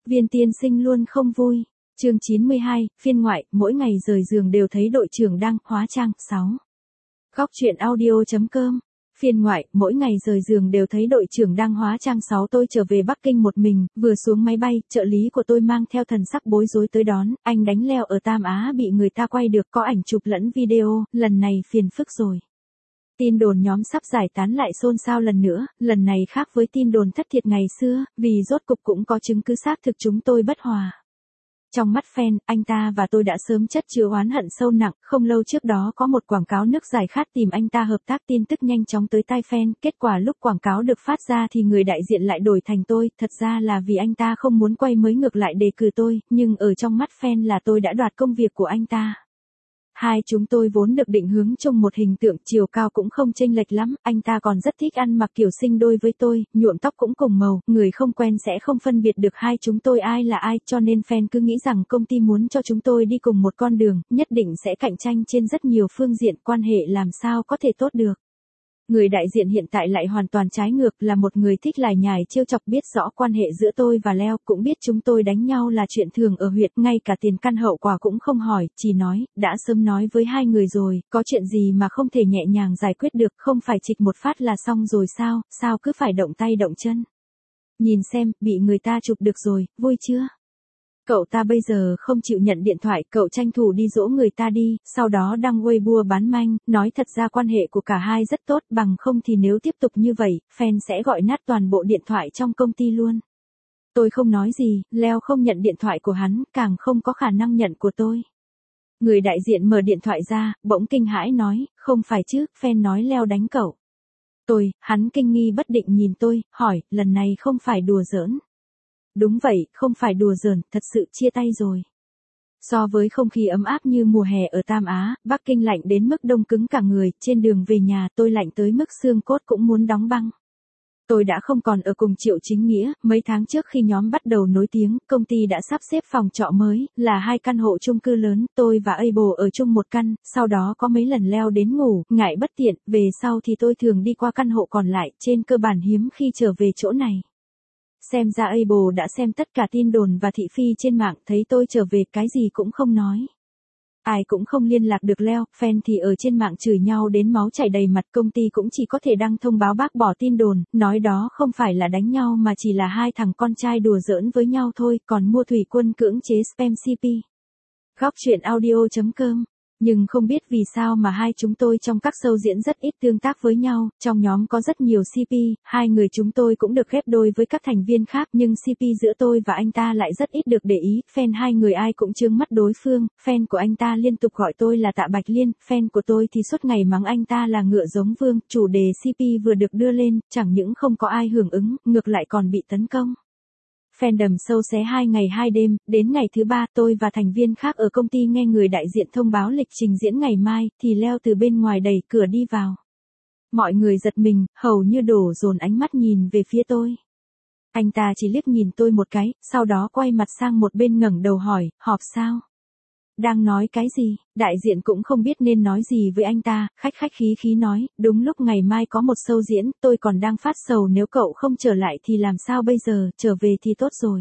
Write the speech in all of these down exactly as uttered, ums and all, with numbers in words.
Viên tiên sinh luôn không vui. Chương chín mươi hai, phiên ngoại, mỗi ngày rời giường đều thấy đội trưởng đang hóa trang. sáu. Góc truyện audio.com. Phiên ngoại, mỗi ngày rời giường đều thấy đội trưởng đang hóa trang. sáu. Tôi trở về Bắc Kinh một mình, vừa xuống máy bay, trợ lý của tôi mang theo thần sắc bối rối tới đón, anh đánh leo ở Tam Á bị người ta quay được, có ảnh chụp lẫn video, lần này phiền phức rồi. Tin đồn nhóm sắp giải tán lại xôn xao lần nữa, lần này khác với tin đồn thất thiệt ngày xưa, vì rốt cục cũng có chứng cứ xác thực chúng tôi bất hòa. Trong mắt fan, anh ta và tôi đã sớm chất chứa oán hận sâu nặng, không lâu trước đó có một quảng cáo nước giải khát tìm anh ta hợp tác, tin tức nhanh chóng tới tai fan, kết quả lúc quảng cáo được phát ra thì người đại diện lại đổi thành tôi, thật ra là vì anh ta không muốn quay mới ngược lại đề cử tôi, nhưng ở trong mắt fan là tôi đã đoạt công việc của anh ta. Hai chúng tôi vốn được định hướng chung một hình tượng, chiều cao cũng không chênh lệch lắm, anh ta còn rất thích ăn mặc kiểu sinh đôi với tôi, nhuộm tóc cũng cùng màu, người không quen sẽ không phân biệt được hai chúng tôi ai là ai, cho nên fan cứ nghĩ rằng công ty muốn cho chúng tôi đi cùng một con đường, nhất định sẽ cạnh tranh trên rất nhiều phương diện, quan hệ làm sao có thể tốt được. Người đại diện hiện tại lại hoàn toàn trái ngược, là một người thích lải nhải trêu chọc, biết rõ quan hệ giữa tôi và Leo, cũng biết chúng tôi đánh nhau là chuyện thường ở huyệt, ngay cả tiền căn hậu quả cũng không hỏi, chỉ nói, đã sớm nói với hai người rồi, có chuyện gì mà không thể nhẹ nhàng giải quyết được, không phải chịch một phát là xong rồi sao, sao cứ phải động tay động chân. Nhìn xem, bị người ta chụp được rồi, vui chưa? Cậu ta bây giờ không chịu nhận điện thoại, cậu tranh thủ đi dỗ người ta đi, sau đó đăng Weibo bán manh, nói thật ra quan hệ của cả hai rất tốt, bằng không thì nếu tiếp tục như vậy, fan sẽ gọi nát toàn bộ điện thoại trong công ty luôn. Tôi không nói gì, Leo không nhận điện thoại của hắn, càng không có khả năng nhận của tôi. Người đại diện mở điện thoại ra, bỗng kinh hãi nói, không phải chứ, fan nói Leo đánh cậu. Tôi, hắn kinh nghi bất định nhìn tôi, hỏi, lần này không phải đùa giỡn. Đúng vậy, không phải đùa giỡn, thật sự chia tay rồi. So với không khí ấm áp như mùa hè ở Tam Á, Bắc Kinh lạnh đến mức đông cứng cả người, trên đường về nhà tôi lạnh tới mức xương cốt cũng muốn đóng băng. Tôi đã không còn ở cùng Triệu Chính Nghĩa, mấy tháng trước khi nhóm bắt đầu nổi tiếng, công ty đã sắp xếp phòng trọ mới, là hai căn hộ chung cư lớn, tôi và Able ở chung một căn, sau đó có mấy lần Leo đến ngủ, ngại bất tiện, về sau thì tôi thường đi qua căn hộ còn lại, trên cơ bản hiếm khi trở về chỗ này. Xem ra Able đã xem tất cả tin đồn và thị phi trên mạng, thấy tôi trở về cái gì cũng không nói. Ai cũng không liên lạc được Leo, fan thì ở trên mạng chửi nhau đến máu chảy đầy mặt, công ty cũng chỉ có thể đăng thông báo bác bỏ tin đồn, nói đó không phải là đánh nhau mà chỉ là hai thằng con trai đùa giỡn với nhau thôi, còn mua thủy quân cưỡng chế spam xê pê. Góc truyện audio.com. Nhưng không biết vì sao mà hai chúng tôi trong các show diễn rất ít tương tác với nhau, trong nhóm có rất nhiều xê pê, hai người chúng tôi cũng được ghép đôi với các thành viên khác, nhưng xê pê giữa tôi và anh ta lại rất ít được để ý, fan hai người ai cũng trương mắt đối phương, fan của anh ta liên tục gọi tôi là Tạ Bạch Liên, fan của tôi thì suốt ngày mắng anh ta là ngựa giống vương, chủ đề xê pê vừa được đưa lên, chẳng những không có ai hưởng ứng, ngược lại còn bị tấn công. Fandom sâu xé hai ngày hai đêm, đến ngày thứ ba tôi và thành viên khác ở công ty nghe người đại diện thông báo lịch trình diễn ngày mai, thì Leo từ bên ngoài đẩy cửa đi vào. Mọi người giật mình, hầu như đổ dồn ánh mắt nhìn về phía tôi. Anh ta chỉ liếc nhìn tôi một cái, sau đó quay mặt sang một bên ngẩng đầu hỏi, họp sao? Đang nói cái gì? Đại diện cũng không biết nên nói gì với anh ta, khách khách khí khí nói, đúng lúc ngày mai có một show diễn, tôi còn đang phát sầu nếu cậu không trở lại thì làm sao bây giờ, trở về thì tốt rồi.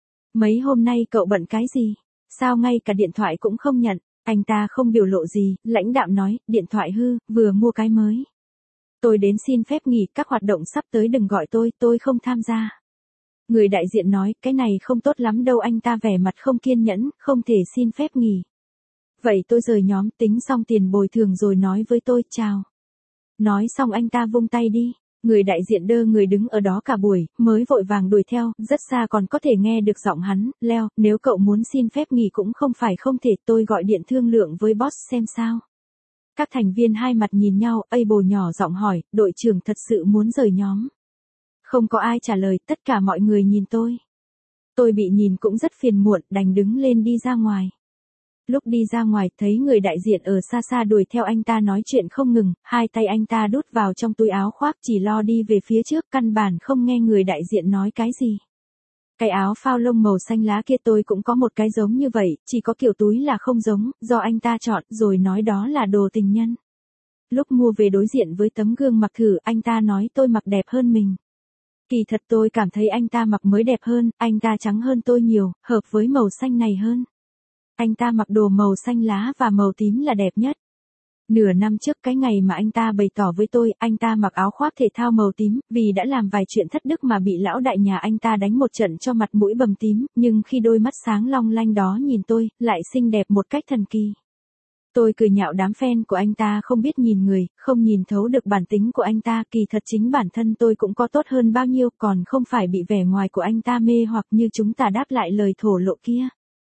Mấy hôm nay cậu bận cái gì? Sao ngay cả điện thoại cũng không nhận? Anh ta không biểu lộ gì, lãnh đạm nói, điện thoại hư, vừa mua cái mới. Tôi đến xin phép nghỉ, các hoạt động sắp tới đừng gọi tôi, tôi không tham gia. Người đại diện nói, cái này không tốt lắm đâu, anh ta vẻ mặt không kiên nhẫn, không thể xin phép nghỉ. Vậy tôi rời nhóm, tính xong tiền bồi thường rồi nói với tôi, chào. Nói xong anh ta vung tay đi, người đại diện đơ người đứng ở đó cả buổi, mới vội vàng đuổi theo, rất xa còn có thể nghe được giọng hắn, Leo, nếu cậu muốn xin phép nghỉ cũng không phải không thể, tôi gọi điện thương lượng với boss xem sao. Các thành viên hai mặt nhìn nhau, Able nhỏ giọng hỏi, đội trưởng thật sự muốn rời nhóm. Không có ai trả lời, tất cả mọi người nhìn tôi. Tôi bị nhìn cũng rất phiền muộn, đành đứng lên đi ra ngoài. Lúc đi ra ngoài, thấy người đại diện ở xa xa đuổi theo anh ta nói chuyện không ngừng, hai tay anh ta đút vào trong túi áo khoác chỉ lo đi về phía trước, căn bản không nghe người đại diện nói cái gì. Cái áo phao lông màu xanh lá kia tôi cũng có một cái giống như vậy, chỉ có kiểu túi là không giống, do anh ta chọn, rồi nói đó là đồ tình nhân. Lúc mua về đối diện với tấm gương mặc thử, anh ta nói tôi mặc đẹp hơn mình. Kỳ thật tôi cảm thấy anh ta mặc mới đẹp hơn, anh ta trắng hơn tôi nhiều, hợp với màu xanh này hơn. Anh ta mặc đồ màu xanh lá và màu tím là đẹp nhất. Nửa năm trước cái ngày mà anh ta bày tỏ với tôi, anh ta mặc áo khoác thể thao màu tím, vì đã làm vài chuyện thất đức mà bị lão đại nhà anh ta đánh một trận cho mặt mũi bầm tím, nhưng khi đôi mắt sáng long lanh đó nhìn tôi, lại xinh đẹp một cách thần kỳ. Tôi cười nhạo đám fan của anh ta không biết nhìn người, không nhìn thấu được bản tính của anh ta, kỳ thật chính bản thân tôi cũng có tốt hơn bao nhiêu, còn không phải bị vẻ ngoài của anh ta mê hoặc như chúng ta đáp lại lời thổ lộ kia.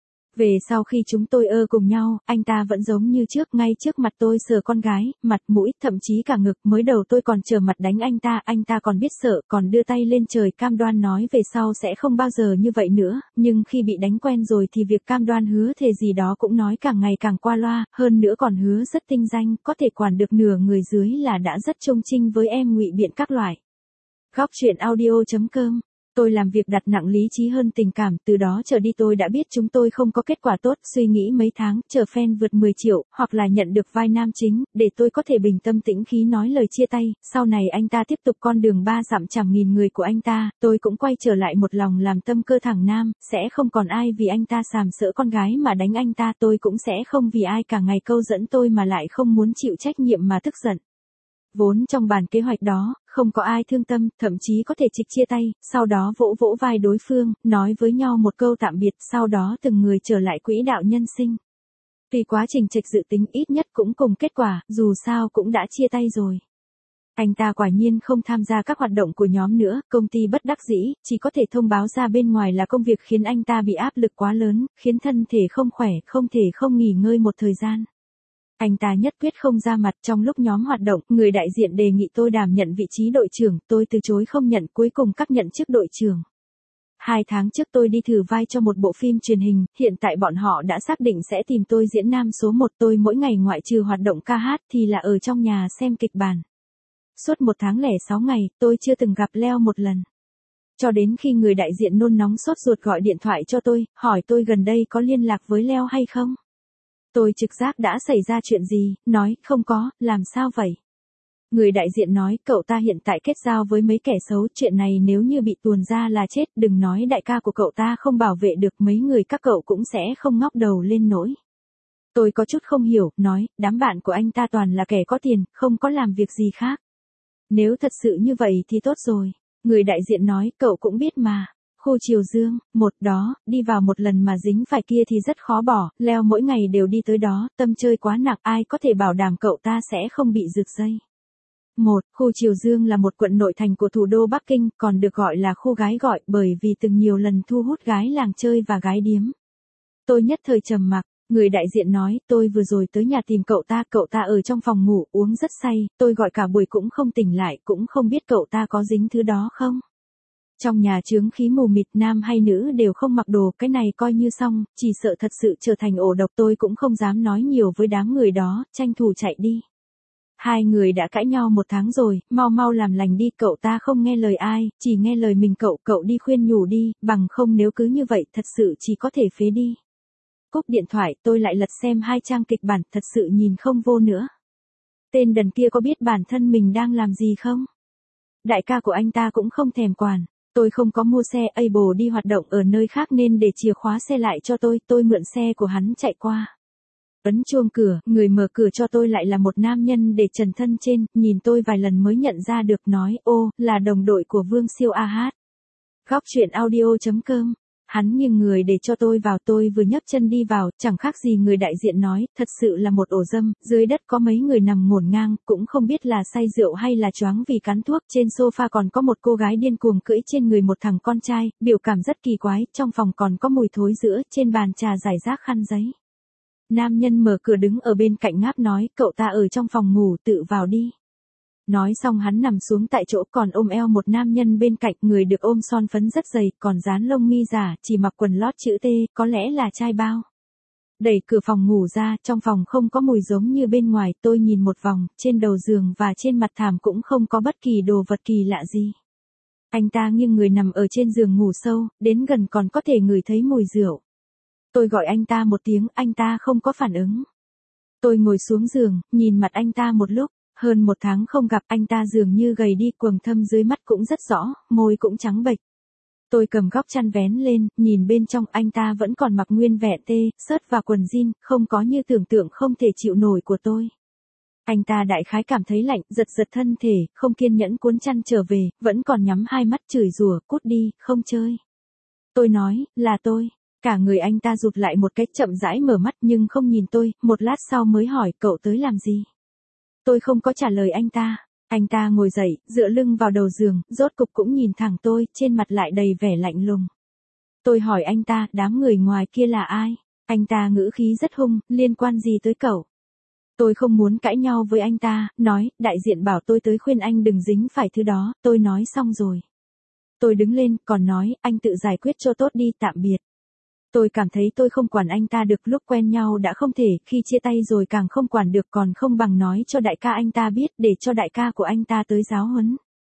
Về sau khi chúng tôi ơ cùng nhau, anh ta vẫn giống như trước, ngay trước mặt tôi sờ con gái, mặt mũi, thậm chí cả ngực, mới đầu tôi còn chờ mặt đánh anh ta, anh ta còn biết sợ, còn đưa tay lên trời cam đoan nói về sau sẽ không bao giờ như vậy nữa, nhưng khi bị đánh quen rồi thì việc cam đoan hứa thề gì đó cũng nói càng ngày càng qua loa, hơn nữa còn hứa rất tinh danh, có thể quản được nửa người dưới là đã rất trung trinh với em, ngụy biện các loại. Góc truyện audio chấm com. Tôi làm việc đặt nặng lý trí hơn tình cảm, từ đó trở đi tôi đã biết chúng tôi không có kết quả tốt, suy nghĩ mấy tháng, chờ fan vượt mười triệu, hoặc là nhận được vai nam chính, để tôi có thể bình tâm tĩnh khí nói lời chia tay, sau này anh ta tiếp tục con đường ba dặm chẳng nghìn người của anh ta, tôi cũng quay trở lại một lòng làm tâm cơ thẳng nam, sẽ không còn ai vì anh ta sàm sỡ con gái mà đánh anh ta, tôi cũng sẽ không vì ai cả ngày câu dẫn tôi mà lại không muốn chịu trách nhiệm mà tức giận. Vốn trong bản kế hoạch đó, không có ai thương tâm, thậm chí có thể trịch chia tay, sau đó vỗ vỗ vai đối phương, nói với nhau một câu tạm biệt, sau đó từng người trở lại quỹ đạo nhân sinh. Tuy quá trình trịch dự tính ít nhất cũng cùng kết quả, dù sao cũng đã chia tay rồi. Anh ta quả nhiên không tham gia các hoạt động của nhóm nữa, công ty bất đắc dĩ, chỉ có thể thông báo ra bên ngoài là công việc khiến anh ta bị áp lực quá lớn, khiến thân thể không khỏe, không thể không nghỉ ngơi một thời gian. Anh ta nhất quyết không ra mặt, trong lúc nhóm hoạt động, người đại diện đề nghị tôi đảm nhận vị trí đội trưởng, tôi từ chối không nhận, cuối cùng các nhận chức đội trưởng. Hai tháng trước tôi đi thử vai cho một bộ phim truyền hình, hiện tại bọn họ đã xác định sẽ tìm tôi diễn nam số một, tôi mỗi ngày ngoại trừ hoạt động ca hát thì là ở trong nhà xem kịch bản. Suốt một tháng lẻ sáu ngày, tôi chưa từng gặp Leo một lần. Cho đến khi người đại diện nôn nóng sốt ruột gọi điện thoại cho tôi, hỏi tôi gần đây có liên lạc với Leo hay không. Tôi trực giác đã xảy ra chuyện gì, nói, không có, làm sao vậy? Người đại diện nói, cậu ta hiện tại kết giao với mấy kẻ xấu, chuyện này nếu như bị tuồn ra là chết, đừng nói đại ca của cậu ta không bảo vệ được, mấy người các cậu cũng sẽ không ngóc đầu lên nổi. Tôi có chút không hiểu, nói, đám bạn của anh ta toàn là kẻ có tiền, không có làm việc gì khác. Nếu thật sự như vậy thì tốt rồi. Người đại diện nói, cậu cũng biết mà. Khu Triều Dương, một đó, đi vào một lần mà dính phải kia thì rất khó bỏ, Leo mỗi ngày đều đi tới đó, tâm chơi quá nặng, ai có thể bảo đảm cậu ta sẽ không bị rực dây. Một, khu Triều Dương là một quận nội thành của thủ đô Bắc Kinh, còn được gọi là khu gái gọi bởi vì từng nhiều lần thu hút gái làng chơi và gái điếm. Tôi nhất thời trầm mặc. Người đại diện nói, tôi vừa rồi tới nhà tìm cậu ta, cậu ta ở trong phòng ngủ, uống rất say, tôi gọi cả buổi cũng không tỉnh lại, cũng không biết cậu ta có dính thứ đó không. Trong nhà chướng khí mù mịt, nam hay nữ đều không mặc đồ, cái này coi như xong, chỉ sợ thật sự trở thành ổ độc, tôi cũng không dám nói nhiều với đám người đó, tranh thủ chạy đi. Hai người đã cãi nhau một tháng rồi, mau mau làm lành đi, cậu ta không nghe lời ai, chỉ nghe lời mình, cậu, cậu đi khuyên nhủ đi, bằng không nếu cứ như vậy, thật sự chỉ có thể phế đi. Cúp điện thoại, tôi lại lật xem hai trang kịch bản, thật sự nhìn không vô nữa. Tên đần kia có biết bản thân mình đang làm gì không? Đại ca của anh ta cũng không thèm quản. Tôi không có mua xe Able đi hoạt động ở nơi khác nên để chìa khóa xe lại cho tôi, tôi mượn xe của hắn chạy qua. Ấn chuông cửa, người mở cửa cho tôi lại là một nam nhân để trần thân trên, nhìn tôi vài lần mới nhận ra được, nói, ô, là đồng đội của Vương Siêu a hát. Góc truyện audio chấm com. Hắn nghiêng người để cho tôi vào, tôi vừa nhấc chân đi vào, chẳng khác gì người đại diện nói, thật sự là một ổ dâm, dưới đất có mấy người nằm ngổn ngang, cũng không biết là say rượu hay là choáng vì cắn thuốc, trên sofa còn có một cô gái điên cuồng cưỡi trên người một thằng con trai, biểu cảm rất kỳ quái, trong phòng còn có mùi thối giữa, trên bàn trà rải rác khăn giấy. Nam nhân mở cửa đứng ở bên cạnh ngáp nói, cậu ta ở trong phòng ngủ, tự vào đi. Nói xong hắn nằm xuống tại chỗ, còn ôm eo một nam nhân bên cạnh, người được ôm son phấn rất dày, còn dán lông mi giả, chỉ mặc quần lót chữ T, có lẽ là trai bao. Đẩy cửa phòng ngủ ra, trong phòng không có mùi giống như bên ngoài, tôi nhìn một vòng, trên đầu giường và trên mặt thảm cũng không có bất kỳ đồ vật kỳ lạ gì. Anh ta nghiêng người nằm ở trên giường ngủ sâu, đến gần còn có thể ngửi thấy mùi rượu. Tôi gọi anh ta một tiếng, anh ta không có phản ứng. Tôi ngồi xuống giường, nhìn mặt anh ta một lúc. Hơn một tháng không gặp, anh ta dường như gầy đi, quầng thâm dưới mắt cũng rất rõ, môi cũng trắng bệch. Tôi cầm góc chăn vén lên, nhìn bên trong, anh ta vẫn còn mặc nguyên vẹn tê, sớt và quần jean, không có như tưởng tượng không thể chịu nổi của tôi. Anh ta đại khái cảm thấy lạnh, giật giật thân thể, không kiên nhẫn cuốn chăn trở về, vẫn còn nhắm hai mắt chửi rủa, cút đi, không chơi. Tôi nói, là tôi. Cả người anh ta rụt lại một cách, chậm rãi mở mắt nhưng không nhìn tôi, một lát sau mới hỏi, cậu tới làm gì? Tôi không có trả lời anh ta. Anh ta ngồi dậy, dựa lưng vào đầu giường, rốt cục cũng nhìn thẳng tôi, trên mặt lại đầy vẻ lạnh lùng. Tôi hỏi anh ta, đám người ngoài kia là ai? Anh ta ngữ khí rất hung, liên quan gì tới cậu? Tôi không muốn cãi nhau với anh ta, nói, đại diện bảo tôi tới khuyên anh đừng dính phải thứ đó, tôi nói xong rồi. Tôi đứng lên, còn nói, anh tự giải quyết cho tốt đi, tạm biệt. Tôi cảm thấy tôi không quản anh ta được, lúc quen nhau đã không thể, khi chia tay rồi càng không quản được, còn không bằng nói cho đại ca anh ta biết, để cho đại ca của anh ta tới giáo huấn.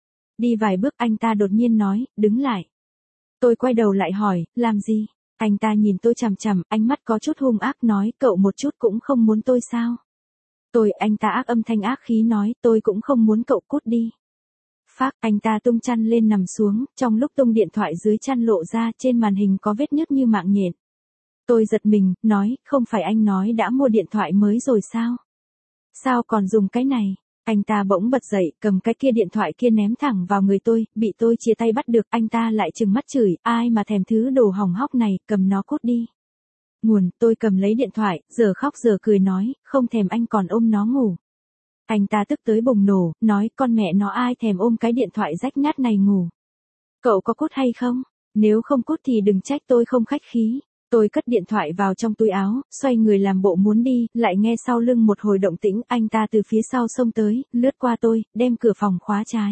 Đi vài bước anh ta đột nhiên nói, đứng lại. Tôi quay đầu lại hỏi, làm gì? Anh ta nhìn tôi chằm chằm, ánh mắt có chút hung ác, nói, cậu một chút cũng không muốn tôi sao? Tôi, anh ta ác âm thanh ác khí nói, tôi cũng không muốn, cậu cút đi. Phác, anh ta tung chăn lên nằm xuống, trong lúc tung điện thoại dưới chăn lộ ra, trên màn hình có vết nứt như mạng nhện. Tôi giật mình, nói, không phải anh nói đã mua điện thoại mới rồi sao? Sao còn dùng cái này? Anh ta bỗng bật dậy, cầm cái kia điện thoại kia ném thẳng vào người tôi, bị tôi chia tay bắt được, anh ta lại trừng mắt chửi, ai mà thèm thứ đồ hỏng hóc này, cầm nó cút đi. Nguồn, tôi cầm lấy điện thoại, giờ khóc giờ cười nói, không thèm anh còn ôm nó ngủ. Anh ta tức tới bùng nổ, nói, con mẹ nó ai thèm ôm cái điện thoại rách nát này ngủ. Cậu có cút hay không? Nếu không cút thì đừng trách tôi không khách khí. Tôi cất điện thoại vào trong túi áo, xoay người làm bộ muốn đi, lại nghe sau lưng một hồi động tĩnh, anh ta từ phía sau xông tới, lướt qua tôi, đem cửa phòng khóa trái.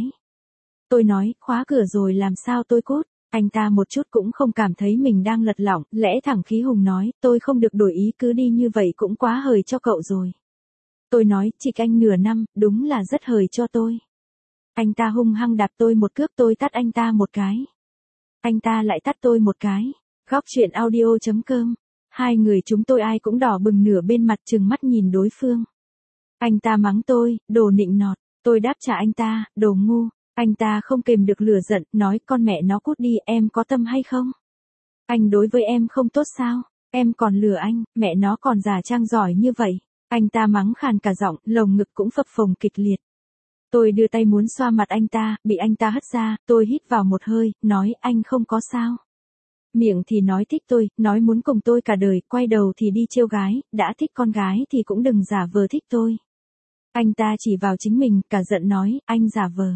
Tôi nói, khóa cửa rồi làm sao tôi cút? Anh ta một chút cũng không cảm thấy mình đang lật lỏng, lẽ thẳng khí hùng nói, tôi không được đổi ý, cứ đi như vậy cũng quá hời cho cậu rồi. Tôi nói, trịch anh nửa năm, đúng là rất hời cho tôi. Anh ta hung hăng đạp tôi một cước, tôi tát anh ta một cái. Anh ta lại tát tôi một cái. Góc truyện audio chấm com. Hai người chúng tôi ai cũng đỏ bừng nửa bên mặt, trừng mắt nhìn đối phương. Anh ta mắng tôi, đồ nịnh nọt. Tôi đáp trả anh ta, đồ ngu. Anh ta không kềm được lửa giận, nói, con mẹ nó cút đi, em có tâm hay không? Anh đối với em không tốt sao? Em còn lừa anh, mẹ nó còn giả trang giỏi như vậy. Anh ta mắng khàn cả giọng, lồng ngực cũng phập phồng kịch liệt. Tôi đưa tay muốn xoa mặt anh ta, bị anh ta hất ra, tôi hít vào một hơi, nói, anh không có sao. Miệng thì nói thích tôi, nói muốn cùng tôi cả đời, quay đầu thì đi trêu gái, đã thích con gái thì cũng đừng giả vờ thích tôi. Anh ta chỉ vào chính mình, cả giận nói, anh giả vờ.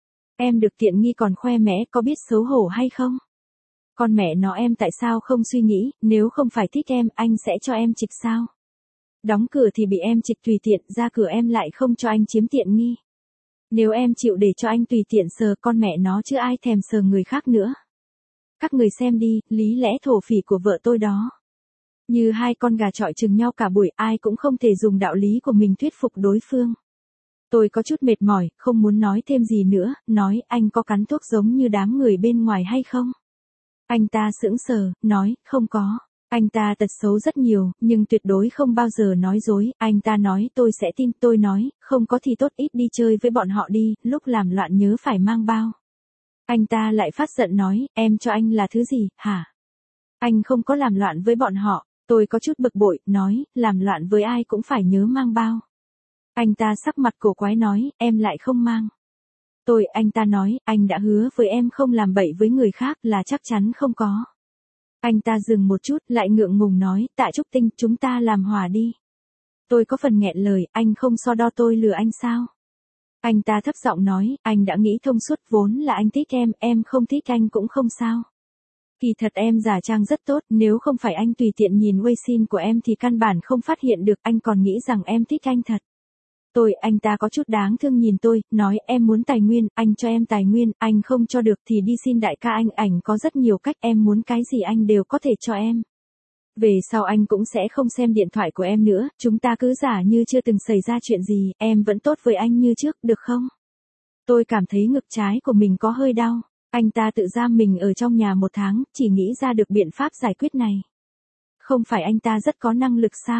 Em được tiện nghi còn khoe mẽ, có biết xấu hổ hay không? Con mẹ nó em tại sao không suy nghĩ, nếu không phải thích em, anh sẽ cho em trịch sao? Đóng cửa thì bị em trịch tùy tiện, ra cửa em lại không cho anh chiếm tiện nghi. Nếu em chịu để cho anh tùy tiện sờ, con mẹ nó chứ ai thèm sờ người khác nữa. Các người xem đi, lý lẽ thổ phỉ của vợ tôi đó. Như hai con gà chọi chừng nhau cả buổi, ai cũng không thể dùng đạo lý của mình thuyết phục đối phương. Tôi có chút mệt mỏi, không muốn nói thêm gì nữa, nói, anh có cắn thuốc giống như đám người bên ngoài hay không? Anh ta sững sờ, nói, không có. Anh ta tật xấu rất nhiều, nhưng tuyệt đối không bao giờ nói dối, anh ta nói tôi sẽ tin, tôi nói, không có thì tốt, ít đi chơi với bọn họ đi, lúc làm loạn nhớ phải mang bao. Anh ta lại phát giận nói, em cho anh là thứ gì, hả? Anh không có làm loạn với bọn họ, tôi có chút bực bội, nói, làm loạn với ai cũng phải nhớ mang bao. Anh ta sắc mặt cổ quái nói, em lại không mang. Tôi, anh ta nói, anh đã hứa với em không làm bậy với người khác là chắc chắn không có. Anh ta dừng một chút, lại ngượng ngùng nói, Tạ Trúc Tinh, chúng ta làm hòa đi. Tôi có phần nghẹn lời, anh không so đo tôi lừa anh sao? Anh ta thấp giọng nói, anh đã nghĩ thông suốt, vốn là anh thích em, em không thích anh cũng không sao. Kỳ thật em giả trang rất tốt, nếu không phải anh tùy tiện nhìn Weixin của em thì căn bản không phát hiện được, anh còn nghĩ rằng em thích anh thật. Tôi, anh ta có chút đáng thương nhìn tôi, nói em muốn tài nguyên, anh cho em tài nguyên, anh không cho được thì đi xin đại ca anh, ảnh có rất nhiều cách, em muốn cái gì anh đều có thể cho em. Về sau anh cũng sẽ không xem điện thoại của em nữa, chúng ta cứ giả như chưa từng xảy ra chuyện gì, em vẫn tốt với anh như trước, được không? Tôi cảm thấy ngực trái của mình có hơi đau, anh ta tự giam mình ở trong nhà một tháng, chỉ nghĩ ra được biện pháp giải quyết này. Không phải anh ta rất có năng lực sao?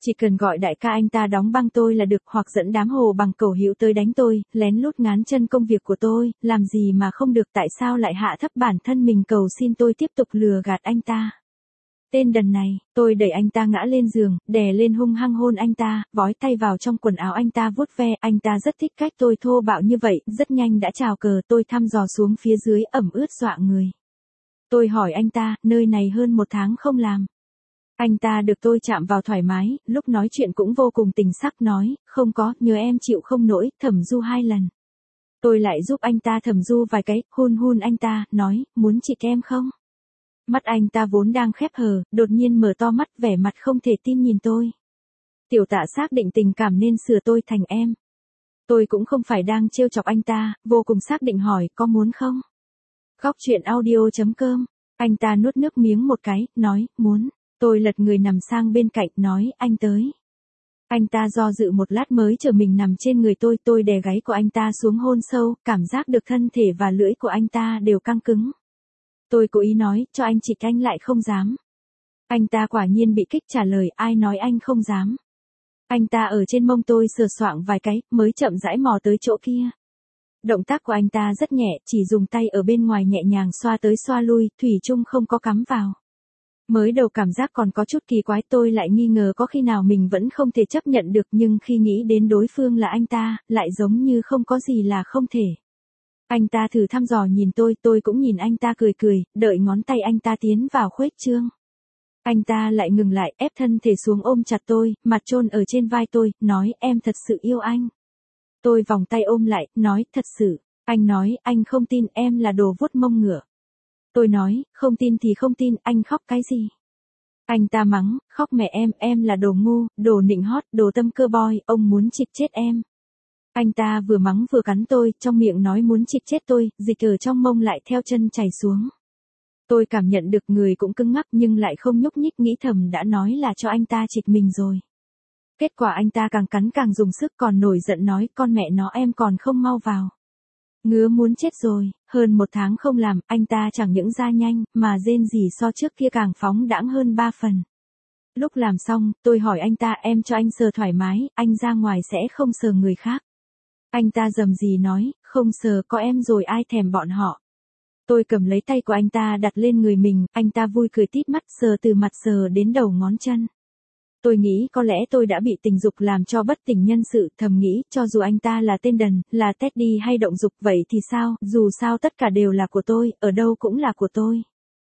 Chỉ cần gọi đại ca anh ta đóng băng tôi là được, hoặc dẫn đám hồ bằng cẩu hữu tới đánh tôi, lén lút ngán chân công việc của tôi, làm gì mà không được, tại sao lại hạ thấp bản thân mình cầu xin tôi tiếp tục lừa gạt anh ta. Tên đần này, tôi đẩy anh ta ngã lên giường, đè lên hung hăng hôn anh ta, vói tay vào trong quần áo anh ta vuốt ve, anh ta rất thích cách tôi thô bạo như vậy, rất nhanh đã chào cờ, tôi thăm dò xuống phía dưới ẩm ướt dọa người. Tôi hỏi anh ta, nơi này hơn một tháng không làm. Anh ta được tôi chạm vào thoải mái, lúc nói chuyện cũng vô cùng tình sắc, nói, không có, nhờ em chịu không nổi, thẩm du hai lần. Tôi lại giúp anh ta thẩm du vài cái, hôn hôn anh ta, nói, muốn chịt em không? Mắt anh ta vốn đang khép hờ, đột nhiên mở to mắt, vẻ mặt không thể tin nhìn tôi. Tiểu Tạ xác định tình cảm nên sửa tôi thành em. Tôi cũng không phải đang trêu chọc anh ta, vô cùng xác định hỏi, có muốn không? Góc truyện audio chấm com. Anh ta nuốt nước miếng một cái, nói, muốn. Tôi lật người nằm sang bên cạnh, nói, anh tới. Anh ta do dự một lát mới chờ mình nằm trên người tôi, tôi đè gáy của anh ta xuống hôn sâu, cảm giác được thân thể và lưỡi của anh ta đều căng cứng. Tôi cố ý nói, cho anh chịch, anh lại không dám. Anh ta quả nhiên bị kích trả lời, ai nói anh không dám. Anh ta ở trên mông tôi sờ soạng vài cái, mới chậm rãi mò tới chỗ kia. Động tác của anh ta rất nhẹ, chỉ dùng tay ở bên ngoài nhẹ nhàng xoa tới xoa lui, thủy chung không có cắm vào. Mới đầu cảm giác còn có chút kỳ quái, tôi lại nghi ngờ có khi nào mình vẫn không thể chấp nhận được, nhưng khi nghĩ đến đối phương là anh ta, lại giống như không có gì là không thể. Anh ta thử thăm dò nhìn tôi, tôi cũng nhìn anh ta cười cười, đợi ngón tay anh ta tiến vào khuếch trương. Anh ta lại ngừng lại, ép thân thể xuống ôm chặt tôi, mặt chôn ở trên vai tôi, nói, em thật sự yêu anh. Tôi vòng tay ôm lại, nói, thật sự. Anh nói, anh không tin, em là đồ vuốt mông ngựa. Tôi nói, không tin thì không tin, anh khóc cái gì? Anh ta mắng, khóc mẹ em, em là đồ ngu, đồ nịnh hót, đồ tâm cơ boy, ông muốn chịch chết em. Anh ta vừa mắng vừa cắn tôi, trong miệng nói muốn chịch chết tôi, dịch ở trong mông lại theo chân chảy xuống. Tôi cảm nhận được người cũng cứng ngắc nhưng lại không nhúc nhích, nghĩ thầm đã nói là cho anh ta chịch mình rồi. Kết quả anh ta càng cắn càng dùng sức, còn nổi giận nói, con mẹ nó em còn không mau vào. Ngứa muốn chết rồi, hơn một tháng không làm, anh ta chẳng những ra nhanh, mà rên rỉ so trước kia càng phóng đãng hơn ba phần. Lúc làm xong, tôi hỏi anh ta, em cho anh sờ thoải mái, anh ra ngoài sẽ không sờ người khác. Anh ta rầm rì nói, không sờ, có em rồi ai thèm bọn họ. Tôi cầm lấy tay của anh ta đặt lên người mình, anh ta vui cười tít mắt, sờ từ mặt sờ đến đầu ngón chân. Tôi nghĩ có lẽ tôi đã bị tình dục làm cho bất tỉnh nhân sự, thầm nghĩ, cho dù anh ta là tên đần, là Teddy hay động dục, vậy thì sao, dù sao tất cả đều là của tôi, ở đâu cũng là của tôi.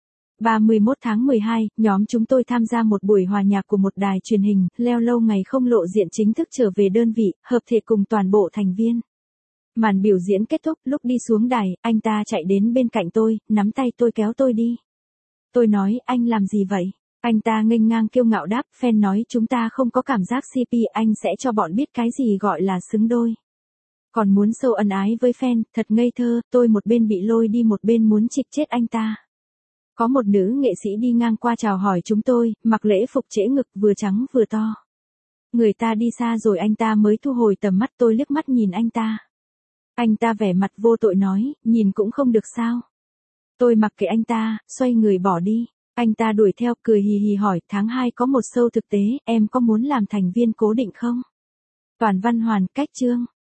ba mươi mốt tháng mười hai, nhóm chúng tôi tham gia một buổi hòa nhạc của một đài truyền hình, leo lâu ngày không lộ diện chính thức trở về đơn vị, hợp thể cùng toàn bộ thành viên. Màn biểu diễn kết thúc, lúc đi xuống đài, anh ta chạy đến bên cạnh tôi, nắm tay tôi kéo tôi đi. Tôi nói, anh làm gì vậy? Anh ta nghênh ngang kiêu ngạo đáp, fan nói chúng ta không có cảm giác xê pê, anh sẽ cho bọn biết cái gì gọi là xứng đôi. Còn muốn sâu ân ái với fan, thật ngây thơ, tôi một bên bị lôi đi một bên muốn chịch chết anh ta. Có một nữ nghệ sĩ đi ngang qua chào hỏi chúng tôi, mặc lễ phục trễ ngực vừa trắng vừa to. Người ta đi xa rồi anh ta mới thu hồi tầm mắt, tôi liếc mắt nhìn anh ta. Anh ta vẻ mặt vô tội nói, nhìn cũng không được sao. Tôi mặc kệ anh ta, xoay người bỏ đi. Anh ta đuổi theo, cười hì hì hỏi, tháng hai có một show thực tế, em có muốn làm thành viên cố định không? Toàn Văn Hoàn, cách chương.